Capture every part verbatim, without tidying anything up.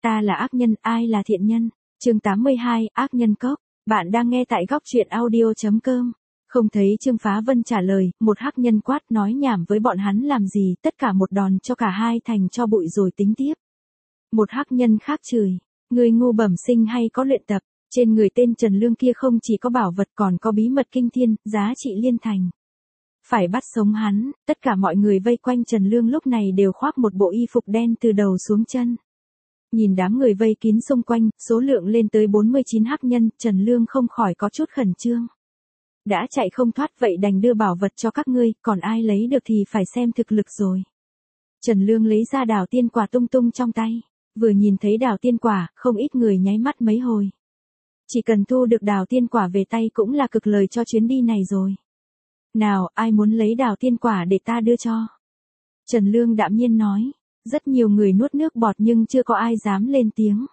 Ta là ác nhân, ai là thiện nhân? Chương tám mươi hai, ác nhân cốc. Bạn đang nghe tại góc truyện audio chấm com. Không thấy Trương Phá Vân trả lời, một hắc nhân quát nói nhảm với bọn hắn làm gì, tất cả một đòn cho cả hai thành cho bụi rồi tính tiếp. Một hắc nhân khác chửi, người ngu bẩm sinh hay có luyện tập, trên người tên Trần Lương kia không chỉ có bảo vật còn có bí mật kinh thiên, giá trị liên thành. Phải bắt sống hắn, tất cả mọi người vây quanh Trần Lương lúc này đều khoác một bộ y phục đen từ đầu xuống chân. Nhìn đám người vây kín xung quanh, số lượng lên tới bốn mươi chín hắc nhân, Trần Lương không khỏi có chút khẩn trương. Đã chạy không thoát vậy đành đưa bảo vật cho các ngươi, còn ai lấy được thì phải xem thực lực rồi. Trần Lương lấy ra đào tiên quả tung tung trong tay, vừa nhìn thấy đào tiên quả, không ít người nháy mắt mấy hồi. Chỉ cần thu được đào tiên quả về tay cũng là cực lời cho chuyến đi này rồi. Nào, ai muốn lấy đào tiên quả để ta đưa cho? Trần Lương đạm nhiên nói. Rất nhiều người nuốt nước bọt nhưng chưa có ai dám lên tiếng.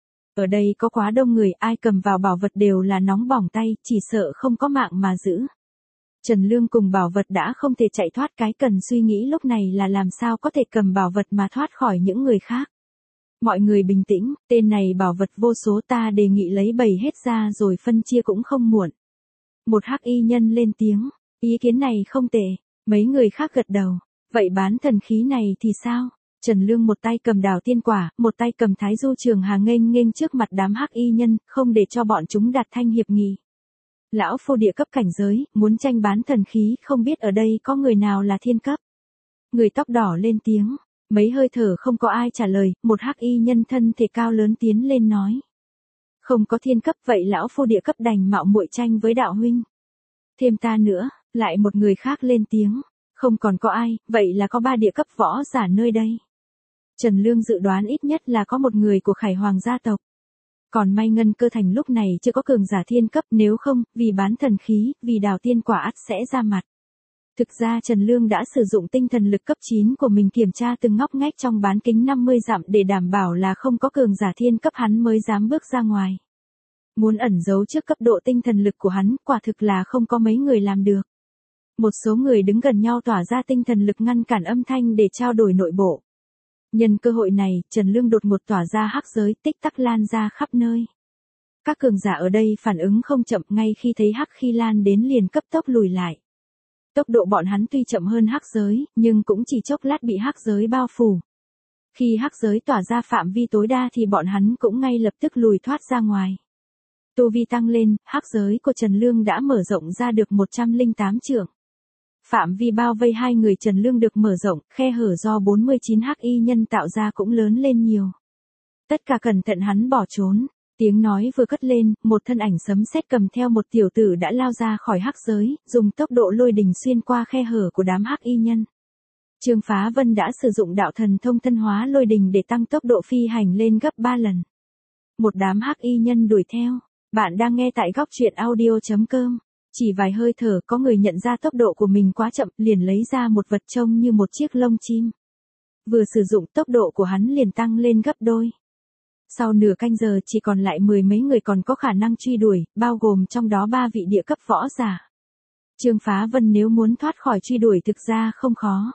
Ở đây có quá đông người, ai cầm vào bảo vật đều là nóng bỏng tay, chỉ sợ không có mạng mà giữ. Trần Lương cùng bảo vật đã không thể chạy thoát, cái cần suy nghĩ lúc này là làm sao có thể cầm bảo vật mà thoát khỏi những người khác. Mọi người bình tĩnh, tên này bảo vật vô số, ta đề nghị lấy bầy hết ra rồi phân chia cũng không muộn. Một hắc y nhân lên tiếng, ý kiến này không tệ, mấy người khác gật đầu, vậy bán thần khí này thì sao? Trần Lương một tay cầm đào tiên quả, một tay cầm Thái Du Trường Hà nghênh nghênh trước mặt đám hắc y nhân, không để cho bọn chúng đạt thanh hiệp nghị. Lão phu địa cấp cảnh giới, muốn tranh bán thần khí, không biết ở đây có người nào là thiên cấp. Người tóc đỏ lên tiếng, mấy hơi thở không có ai trả lời, một hắc y nhân thân thể cao lớn tiến lên nói. Không có thiên cấp vậy lão phu địa cấp đành mạo muội tranh với đạo huynh. Thêm ta nữa, lại một người khác lên tiếng, không còn có ai, vậy là có ba địa cấp võ giả nơi đây. Trần Lương dự đoán ít nhất là có một người của Khải Hoàng gia tộc. Còn may Ngân Cơ Thành lúc này chưa có cường giả thiên cấp, nếu không, vì bán thần khí, vì đào tiên quả ắt sẽ ra mặt. Thực ra Trần Lương đã sử dụng tinh thần lực cấp chín của mình kiểm tra từng ngóc ngách trong bán kính năm mươi dặm để đảm bảo là không có cường giả thiên cấp hắn mới dám bước ra ngoài. Muốn ẩn giấu trước cấp độ tinh thần lực của hắn, quả thực là không có mấy người làm được. Một số người đứng gần nhau tỏa ra tinh thần lực ngăn cản âm thanh để trao đổi nội bộ. Nhân cơ hội này, Trần Lương đột ngột tỏa ra hắc giới, tích tắc lan ra khắp nơi. Các cường giả ở đây phản ứng không chậm, ngay khi thấy hắc khi lan đến liền cấp tốc lùi lại. Tốc độ bọn hắn tuy chậm hơn hắc giới, nhưng cũng chỉ chốc lát bị hắc giới bao phủ. Khi hắc giới tỏa ra phạm vi tối đa thì bọn hắn cũng ngay lập tức lùi thoát ra ngoài. Tu vi tăng lên, hắc giới của Trần Lương đã mở rộng ra được một trăm lẻ tám trượng. Phạm vi bao vây hai người Trần Lương được mở rộng, khe hở do bốn mươi chín hắc y nhân tạo ra cũng lớn lên nhiều. Tất cả cẩn thận hắn bỏ trốn, tiếng nói vừa cất lên, một thân ảnh sấm sét cầm theo một tiểu tử đã lao ra khỏi hắc giới, dùng tốc độ lôi đình xuyên qua khe hở của đám hắc y nhân. Trương Phá Vân đã sử dụng đạo thần thông thân hóa lôi đình để tăng tốc độ phi hành lên gấp ba lần. Một đám hắc y nhân đuổi theo, bạn đang nghe tại góc truyện audio chấm com. Chỉ vài hơi thở có người nhận ra tốc độ của mình quá chậm, liền lấy ra một vật trông như một chiếc lông chim. Vừa sử dụng tốc độ của hắn liền tăng lên gấp đôi. Sau nửa canh giờ chỉ còn lại mười mấy người còn có khả năng truy đuổi, bao gồm trong đó ba vị địa cấp võ giả. Trương Phá Vân nếu muốn thoát khỏi truy đuổi thực ra không khó.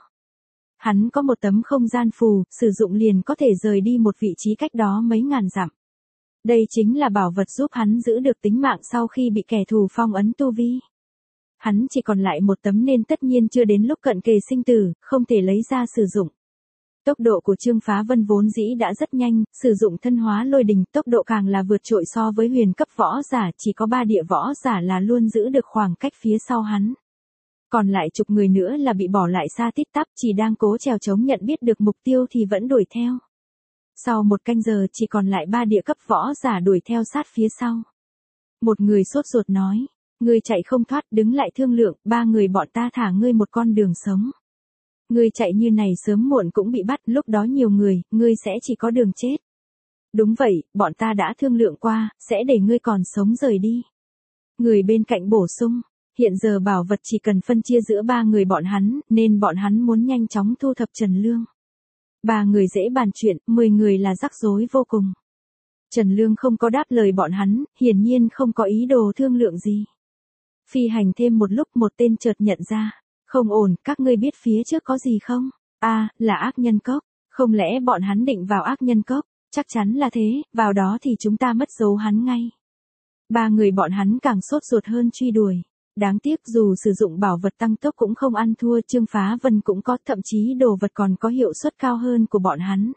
Hắn có một tấm không gian phù, sử dụng liền có thể rời đi một vị trí cách đó mấy ngàn dặm. Đây chính là bảo vật giúp hắn giữ được tính mạng sau khi bị kẻ thù phong ấn tu vi. Hắn chỉ còn lại một tấm nên tất nhiên chưa đến lúc cận kề sinh tử, không thể lấy ra sử dụng. Tốc độ của Trương Phá Vân vốn dĩ đã rất nhanh, sử dụng thân hóa lôi đình, tốc độ càng là vượt trội so với huyền cấp võ giả, chỉ có ba địa võ giả là luôn giữ được khoảng cách phía sau hắn. Còn lại chục người nữa là bị bỏ lại xa tít tắp, chỉ đang cố trèo chống nhận biết được mục tiêu thì vẫn đuổi theo. Sau một canh giờ chỉ còn lại ba địa cấp võ giả đuổi theo sát phía sau. Một người sốt ruột nói, ngươi chạy không thoát, đứng lại thương lượng, ba người bọn ta thả ngươi một con đường sống. Ngươi chạy như này sớm muộn cũng bị bắt, lúc đó nhiều người, ngươi sẽ chỉ có đường chết. Đúng vậy, bọn ta đã thương lượng qua, sẽ để ngươi còn sống rời đi. Người bên cạnh bổ sung, hiện giờ bảo vật chỉ cần phân chia giữa ba người bọn hắn, nên bọn hắn muốn nhanh chóng thu thập Trần Lương. Ba người dễ bàn chuyện, mười người là rắc rối vô cùng. Trần Lương không có đáp lời bọn hắn, hiển nhiên không có ý đồ thương lượng gì. Phi hành thêm một lúc một tên chợt nhận ra, không ổn, các ngươi biết phía trước có gì không? À, là ác nhân cốc, không lẽ bọn hắn định vào ác nhân cốc? Chắc chắn là thế, vào đó thì chúng ta mất dấu hắn ngay. Ba người bọn hắn càng sốt ruột hơn truy đuổi. Đáng tiếc dù sử dụng bảo vật tăng tốc cũng không ăn thua, Trương Phá Vân cũng có, thậm chí đồ vật còn có hiệu suất cao hơn của bọn hắn.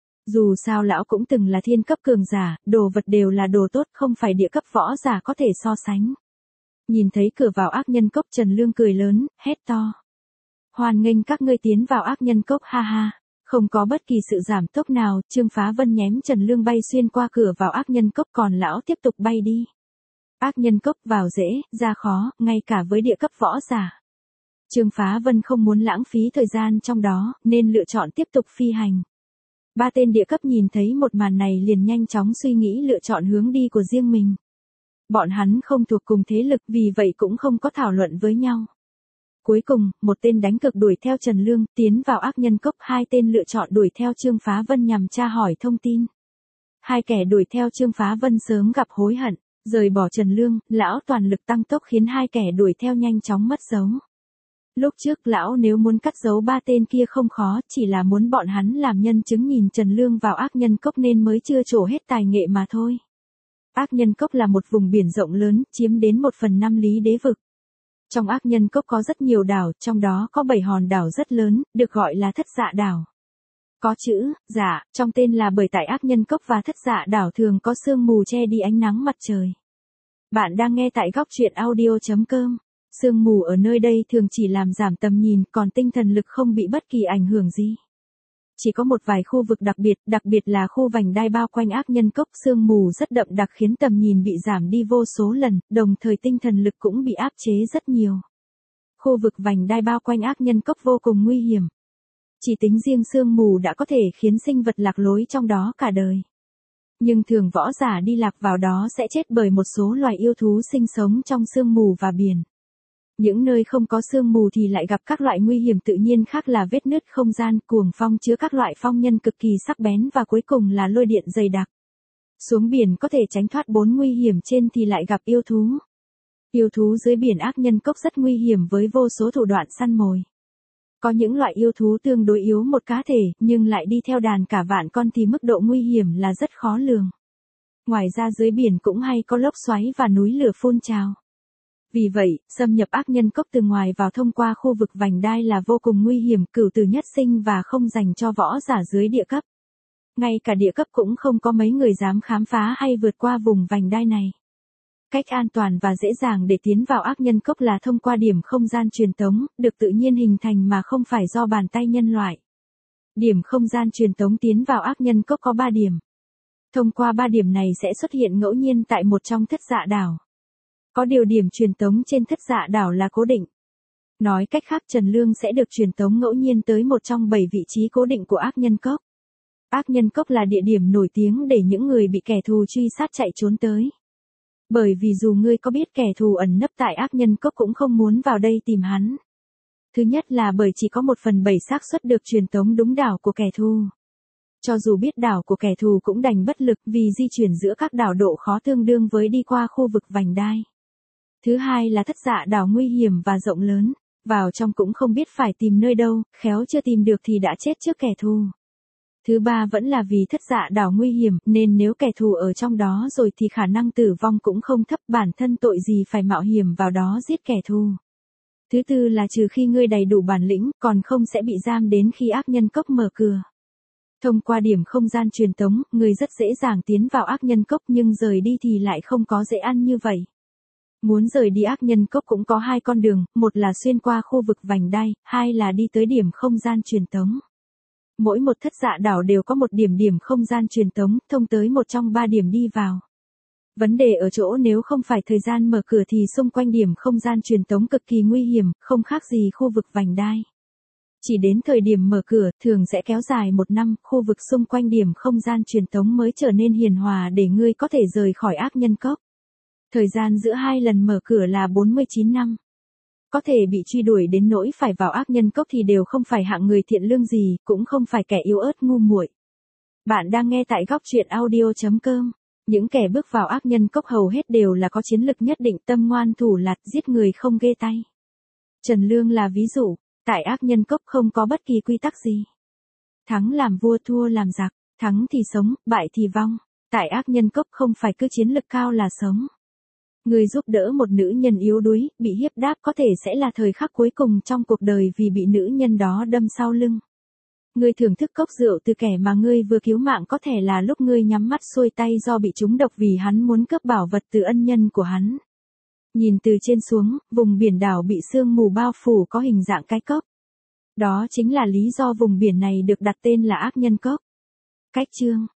Dù sao lão cũng từng là thiên cấp cường giả, đồ vật đều là đồ tốt, không phải địa cấp võ giả có thể so sánh. Nhìn thấy cửa vào ác nhân cốc, Trần Lương cười lớn, hét to. Hoan nghênh các ngươi tiến vào ác nhân cốc, ha ha. Không có bất kỳ sự giảm tốc nào, Trương Phá Vân nhém Trần Lương bay xuyên qua cửa vào ác nhân cốc, còn lão tiếp tục bay đi. Ác nhân cốc vào dễ, ra khó, ngay cả với địa cấp võ giả. Trương Phá Vân không muốn lãng phí thời gian trong đó, nên lựa chọn tiếp tục phi hành. Ba tên địa cấp nhìn thấy một màn này liền nhanh chóng suy nghĩ lựa chọn hướng đi của riêng mình. Bọn hắn không thuộc cùng thế lực, vì vậy cũng không có thảo luận với nhau. Cuối cùng, một tên đánh cực đuổi theo Trần Lương, tiến vào ác nhân cốc, hai tên lựa chọn đuổi theo Trương Phá Vân nhằm tra hỏi thông tin. Hai kẻ đuổi theo Trương Phá Vân sớm gặp hối hận, rời bỏ Trần Lương, lão toàn lực tăng tốc khiến hai kẻ đuổi theo nhanh chóng mất dấu. Lúc trước lão nếu muốn cắt dấu ba tên kia không khó, chỉ là muốn bọn hắn làm nhân chứng nhìn Trần Lương vào ác nhân cốc nên mới chưa trổ hết tài nghệ mà thôi. Ác nhân cốc là một vùng biển rộng lớn, chiếm đến một phần năm lý đế vực. Trong ác nhân cốc có rất nhiều đảo, trong đó có bảy hòn đảo rất lớn, được gọi là thất dạ đảo. Có chữ, dạ, trong tên là bởi tại ác nhân cốc và thất dạ đảo thường có sương mù che đi ánh nắng mặt trời. Bạn đang nghe tại góc truyện audio chấm com. Sương mù ở nơi đây thường chỉ làm giảm tầm nhìn, còn tinh thần lực không bị bất kỳ ảnh hưởng gì. Chỉ có một vài khu vực đặc biệt, đặc biệt là khu vành đai bao quanh ác nhân cốc, sương mù rất đậm đặc khiến tầm nhìn bị giảm đi vô số lần, đồng thời tinh thần lực cũng bị áp chế rất nhiều. Khu vực vành đai bao quanh ác nhân cốc vô cùng nguy hiểm. Chỉ tính riêng sương mù đã có thể khiến sinh vật lạc lối trong đó cả đời. Nhưng thường võ giả đi lạc vào đó sẽ chết bởi một số loài yêu thú sinh sống trong sương mù và biển. Những nơi không có sương mù thì lại gặp các loại nguy hiểm tự nhiên khác là vết nứt không gian, cuồng phong chứa các loại phong nhân cực kỳ sắc bén và cuối cùng là lôi điện dày đặc. Xuống biển có thể tránh thoát bốn nguy hiểm trên thì lại gặp yêu thú. Yêu thú dưới biển ác nhân cốc rất nguy hiểm với vô số thủ đoạn săn mồi. Có những loại yêu thú tương đối yếu một cá thể, nhưng lại đi theo đàn cả vạn con thì mức độ nguy hiểm là rất khó lường. Ngoài ra dưới biển cũng hay có lốc xoáy và núi lửa phun trào. Vì vậy, xâm nhập ác nhân cốc từ ngoài vào thông qua khu vực vành đai là vô cùng nguy hiểm, cửu tử nhất sinh và không dành cho võ giả dưới địa cấp. Ngay cả địa cấp cũng không có mấy người dám khám phá hay vượt qua vùng vành đai này. Cách an toàn và dễ dàng để tiến vào ác nhân cốc là thông qua điểm không gian truyền tống, được tự nhiên hình thành mà không phải do bàn tay nhân loại. Điểm không gian truyền tống tiến vào ác nhân cốc có ba điểm. Thông qua ba điểm này sẽ xuất hiện ngẫu nhiên tại một trong thất dạ đảo. Có điều điểm truyền tống trên thất dạ đảo là cố định. Nói cách khác Trần Lương sẽ được truyền tống ngẫu nhiên tới một trong bảy vị trí cố định của ác nhân cốc. Ác nhân cốc là địa điểm nổi tiếng để những người bị kẻ thù truy sát chạy trốn tới. Bởi vì dù ngươi có biết kẻ thù ẩn nấp tại ác nhân cốc cũng không muốn vào đây tìm hắn. Thứ nhất là bởi chỉ có một phần bảy xác suất được truyền tống đúng đảo của kẻ thù. Cho dù biết đảo của kẻ thù cũng đành bất lực vì di chuyển giữa các đảo độ khó tương đương với đi qua khu vực vành đai. Thứ hai là thất dạ đảo nguy hiểm và rộng lớn, vào trong cũng không biết phải tìm nơi đâu, khéo chưa tìm được thì đã chết trước kẻ thù. Thứ ba vẫn là vì thất dạ đảo nguy hiểm nên nếu kẻ thù ở trong đó rồi thì khả năng tử vong cũng không thấp, bản thân tội gì phải mạo hiểm vào đó giết kẻ thù. Thứ tư là trừ khi ngươi đầy đủ bản lĩnh, còn không sẽ bị giam đến khi ác nhân cốc mở cửa. Thông qua điểm không gian truyền tống, người rất dễ dàng tiến vào ác nhân cốc nhưng rời đi thì lại không có dễ ăn như vậy. Muốn rời đi ác nhân cốc cũng có hai con đường, một là xuyên qua khu vực vành đai, hai là đi tới điểm không gian truyền tống. Mỗi một thất dạ đảo đều có một điểm điểm không gian truyền tống, thông tới một trong ba điểm đi vào. Vấn đề ở chỗ nếu không phải thời gian mở cửa thì xung quanh điểm không gian truyền tống cực kỳ nguy hiểm, không khác gì khu vực vành đai. Chỉ đến thời điểm mở cửa, thường sẽ kéo dài một năm, khu vực xung quanh điểm không gian truyền tống mới trở nên hiền hòa để ngươi có thể rời khỏi ác nhân cốc. Thời gian giữa hai lần mở cửa là bốn mươi chín năm. Có thể bị truy đuổi đến nỗi phải vào ác nhân cốc thì đều không phải hạng người thiện lương gì, cũng không phải kẻ yếu ớt ngu muội. Bạn đang nghe tại góc truyện audio chấm com. Những kẻ bước vào ác nhân cốc hầu hết đều là có chiến lực nhất định, tâm ngoan thủ lạt, giết người không ghê tay. Trần Lương là ví dụ, tại ác nhân cốc không có bất kỳ quy tắc gì. Thắng làm vua, thua làm giặc. Thắng thì sống, bại thì vong. Tại ác nhân cốc không phải cứ chiến lực cao là sống. Người giúp đỡ một nữ nhân yếu đuối, bị hiếp đáp có thể sẽ là thời khắc cuối cùng trong cuộc đời vì bị nữ nhân đó đâm sau lưng. Ngươi thưởng thức cốc rượu từ kẻ mà ngươi vừa cứu mạng có thể là lúc ngươi nhắm mắt xuôi tay do bị trúng độc vì hắn muốn cướp bảo vật từ ân nhân của hắn. Nhìn từ trên xuống, vùng biển đảo bị sương mù bao phủ có hình dạng cái cốc. Đó chính là lý do vùng biển này được đặt tên là ác nhân cốc. Cách chương